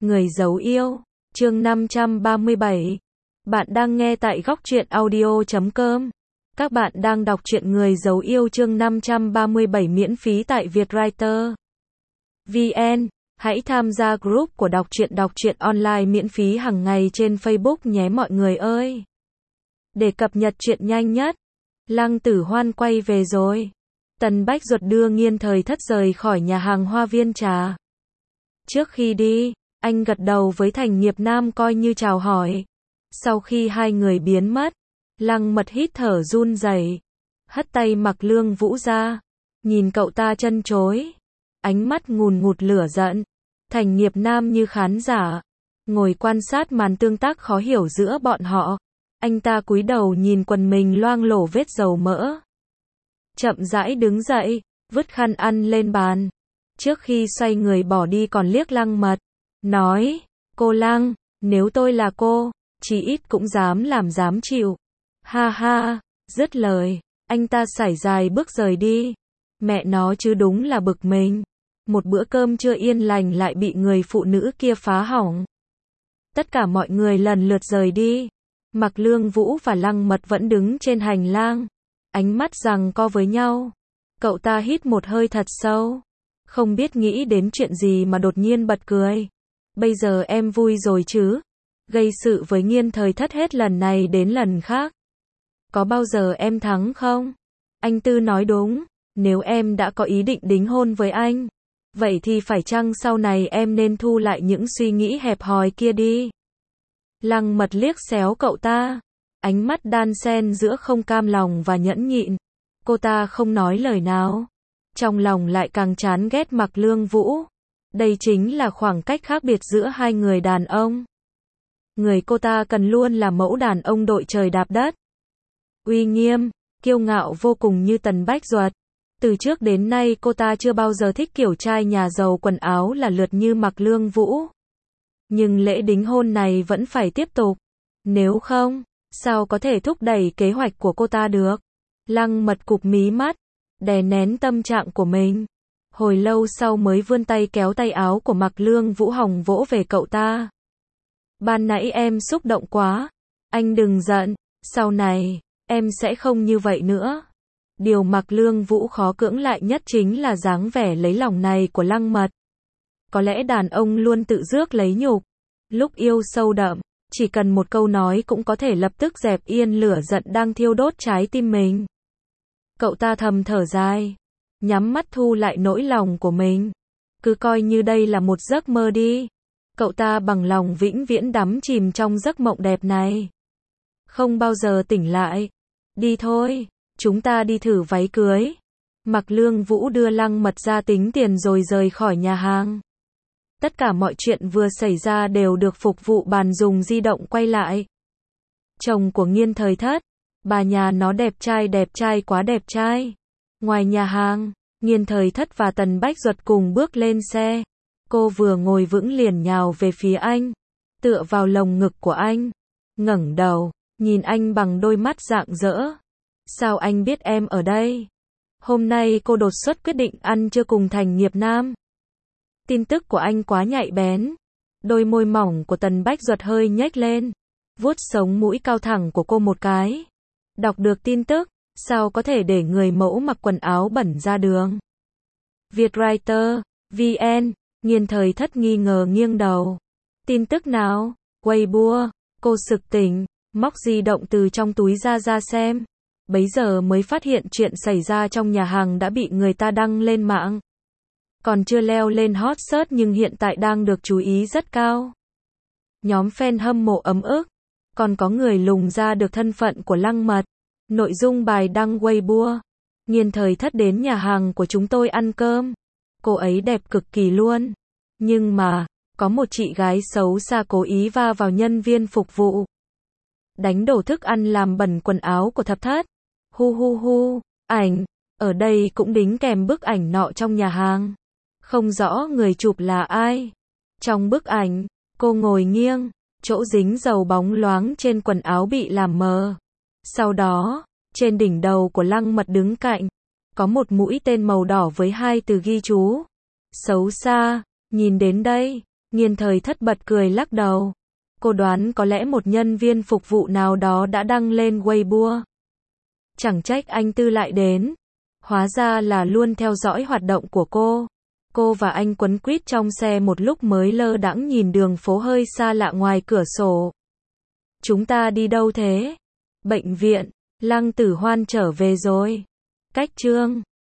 Người giấu yêu, chương 537. Bạn đang nghe tại góc truyện audio.com. Các bạn đang đọc truyện Người giấu yêu chương 537 miễn phí tại Vietwriter VN. Hãy tham gia group của đọc truyện online miễn phí hàng ngày trên Facebook nhé mọi người ơi. Để cập nhật truyện nhanh nhất. Lăng Tử Hoan quay về rồi. Tần Bách Duật đưa Nghiên Thời Thất rời khỏi nhà hàng Hoa Viên Trà. Trước khi đi, anh gật đầu với Thành Nghiệp Nam coi như chào hỏi. Sau khi hai người biến mất, Lăng Mật hít thở run rẩy, hất tay Mặc Lương Vũ ra, nhìn cậu ta trân trối, ánh mắt ngùn ngụt lửa giận. Thành Nghiệp Nam như khán giả, ngồi quan sát màn tương tác khó hiểu giữa bọn họ. Anh ta cúi đầu nhìn quần mình loang lổ vết dầu mỡ. Chậm rãi đứng dậy, vứt khăn ăn lên bàn. Trước khi xoay người bỏ đi còn liếc Lăng Mật, nói, cô Lăng, nếu tôi là cô, chí ít cũng dám làm dám chịu. Ha ha, dứt lời, anh ta sải dài bước rời đi. Mẹ nó chứ đúng là bực mình. Một bữa cơm trưa yên lành lại bị người phụ nữ kia phá hỏng. Tất cả mọi người lần lượt rời đi. Mặc Lương Vũ và Lăng Mật vẫn đứng trên hành lang, ánh mắt giằng co với nhau. Cậu ta hít một hơi thật sâu, không biết nghĩ đến chuyện gì mà đột nhiên bật cười. Bây giờ em vui rồi chứ? Gây sự với Nghiên Thời Thất hết lần này đến lần khác. Có bao giờ em thắng không? Anh Tư nói đúng, nếu em đã có ý định đính hôn với anh, vậy thì phải chăng sau này em nên thu lại những suy nghĩ hẹp hòi kia đi? Lăng Mật liếc xéo cậu ta, ánh mắt đan xen giữa không cam lòng và nhẫn nhịn. Cô ta không nói lời nào, trong lòng lại càng chán ghét Mặc Lương Vũ. Đây chính là khoảng cách khác biệt giữa hai người đàn ông. Người cô ta cần luôn là mẫu đàn ông đội trời đạp đất, uy nghiêm, kiêu ngạo vô cùng như Tần Bách Duật. Từ trước đến nay cô ta chưa bao giờ thích kiểu trai nhà giàu quần áo là lượt như Mặc Lương Vũ. Nhưng lễ đính hôn này vẫn phải tiếp tục. Nếu không, sao có thể thúc đẩy kế hoạch của cô ta được? Lăng Mật cụp mí mắt, đè nén tâm trạng của mình. Hồi lâu sau mới vươn tay kéo tay áo của Mặc Lương Vũ hòng vỗ về cậu ta. Ban nãy em xúc động quá. Anh đừng giận, sau này, em sẽ không như vậy nữa. Điều Mặc Lương Vũ khó cưỡng lại nhất chính là dáng vẻ lấy lòng này của Lăng Mật. Có lẽ đàn ông luôn tự rước lấy nhục. Lúc yêu sâu đậm, chỉ cần một câu nói cũng có thể lập tức dẹp yên lửa giận đang thiêu đốt trái tim mình. Cậu ta thầm thở dài, nhắm mắt thu lại nỗi lòng của mình. Cứ coi như đây là một giấc mơ đi. Cậu ta bằng lòng vĩnh viễn đắm chìm trong giấc mộng đẹp này, không bao giờ tỉnh lại. Đi thôi, chúng ta đi thử váy cưới. Mặc Lương Vũ đưa Lăng Mật ra tính tiền rồi rời khỏi nhà hàng. Tất cả mọi chuyện vừa xảy ra đều được phục vụ bàn dùng di động quay lại. Chồng của Nghiên Thời Thất, bà nhà nó đẹp trai quá đẹp trai. Ngoài nhà hàng, Nghiên Thời Thất và Tần Bách Duật cùng bước lên xe. Cô vừa ngồi vững liền nhào về phía anh, tựa vào lồng ngực của anh, ngẩng đầu, nhìn anh bằng đôi mắt rạng rỡ. Sao anh biết em ở đây? Hôm nay cô đột xuất quyết định ăn trưa cùng Thành Nghiệp Nam. Tin tức của anh quá nhạy bén. Đôi môi mỏng của Tần Bách Duật hơi nhếch lên, vuốt sống mũi cao thẳng của cô một cái. Đọc được tin tức, sao có thể để người mẫu mặc quần áo bẩn ra đường? Vietwriter VN. Nghiên Thời Thất nghi ngờ nghiêng đầu. Tin tức nào? Weibo. Cô sực tỉnh, móc di động từ trong túi ra xem. Bấy giờ mới phát hiện chuyện xảy ra trong nhà hàng đã bị người ta đăng lên mạng. Còn chưa leo lên hot search nhưng hiện tại đang được chú ý rất cao. Nhóm fan hâm mộ ấm ức. Còn có người lùng ra được thân phận của Lăng Mật. Nội dung bài đăng Weibo. Nghiên Thời Thất đến nhà hàng của chúng tôi ăn cơm. Cô ấy đẹp cực kỳ luôn. Nhưng mà, có một chị gái xấu xa cố ý va vào nhân viên phục vụ. Đánh đổ thức ăn làm bẩn quần áo của Thập Thất. Hu. Ảnh. Ở đây cũng đính kèm bức ảnh nọ trong nhà hàng. Không rõ người chụp là ai. Trong bức ảnh, cô ngồi nghiêng, chỗ dính dầu bóng loáng trên quần áo bị làm mờ. Sau đó, trên đỉnh đầu của Lăng Mật đứng cạnh, có một mũi tên màu đỏ với hai từ ghi chú. Xấu xa. Nhìn đến đây, Nghiên Thời Thất bật cười lắc đầu. Cô đoán có lẽ một nhân viên phục vụ nào đó đã đăng lên Weibo. Chẳng trách anh Tư lại đến. Hóa ra là luôn theo dõi hoạt động của cô. Cô và anh quấn quýt trong xe một lúc mới lơ đãng nhìn đường phố hơi xa lạ ngoài cửa sổ. Chúng ta đi đâu thế? Bệnh viện. Lăng Tử Hoan trở về rồi. Cách chương